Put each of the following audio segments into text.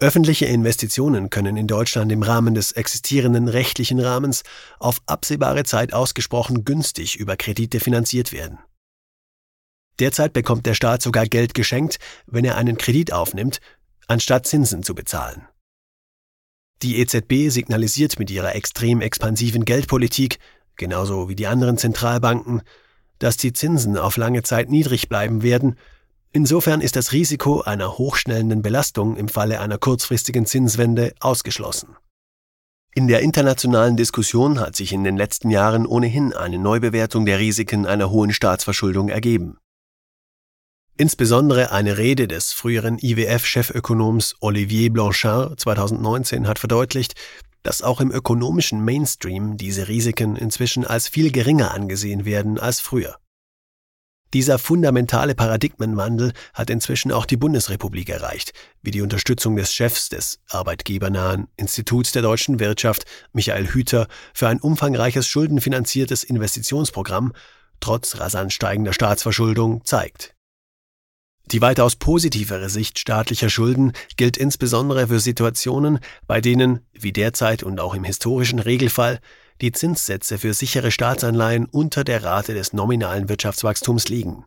Öffentliche Investitionen können in Deutschland im Rahmen des existierenden rechtlichen Rahmens auf absehbare Zeit ausgesprochen günstig über Kredite finanziert werden. Derzeit bekommt der Staat sogar Geld geschenkt, wenn er einen Kredit aufnimmt, anstatt Zinsen zu bezahlen. Die EZB signalisiert mit ihrer extrem expansiven Geldpolitik, genauso wie die anderen Zentralbanken, dass die Zinsen auf lange Zeit niedrig bleiben werden. Insofern ist das Risiko einer hochschnellenden Belastung im Falle einer kurzfristigen Zinswende ausgeschlossen. In der internationalen Diskussion hat sich in den letzten Jahren ohnehin eine Neubewertung der Risiken einer hohen Staatsverschuldung ergeben. Insbesondere eine Rede des früheren IWF-Chefökonoms Olivier Blanchard 2019 hat verdeutlicht, dass auch im ökonomischen Mainstream diese Risiken inzwischen als viel geringer angesehen werden als früher. Dieser fundamentale Paradigmenwandel hat inzwischen auch die Bundesrepublik erreicht, wie die Unterstützung des Chefs des arbeitgebernahen Instituts der deutschen Wirtschaft, Michael Hüter, für ein umfangreiches schuldenfinanziertes Investitionsprogramm trotz rasant steigender Staatsverschuldung zeigt. Die weitaus positivere Sicht staatlicher Schulden gilt insbesondere für Situationen, bei denen, wie derzeit und auch im historischen Regelfall, die Zinssätze für sichere Staatsanleihen unter der Rate des nominalen Wirtschaftswachstums liegen.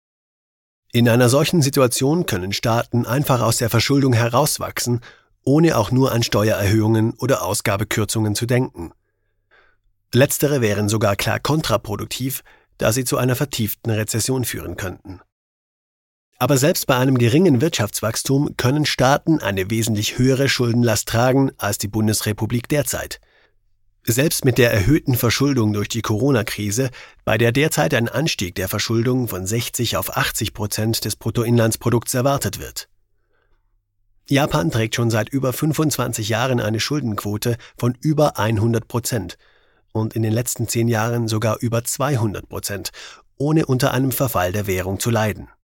In einer solchen Situation können Staaten einfach aus der Verschuldung herauswachsen, ohne auch nur an Steuererhöhungen oder Ausgabekürzungen zu denken. Letztere wären sogar klar kontraproduktiv, da sie zu einer vertieften Rezession führen könnten. Aber selbst bei einem geringen Wirtschaftswachstum können Staaten eine wesentlich höhere Schuldenlast tragen als die Bundesrepublik derzeit. Selbst mit der erhöhten Verschuldung durch die Corona-Krise, bei der derzeit ein Anstieg der Verschuldung von 60 auf 80% des Bruttoinlandsprodukts erwartet wird. Japan trägt schon seit über 25 Jahren eine Schuldenquote von über 100% und in den letzten 10 Jahren sogar über 200%, ohne unter einem Verfall der Währung zu leiden.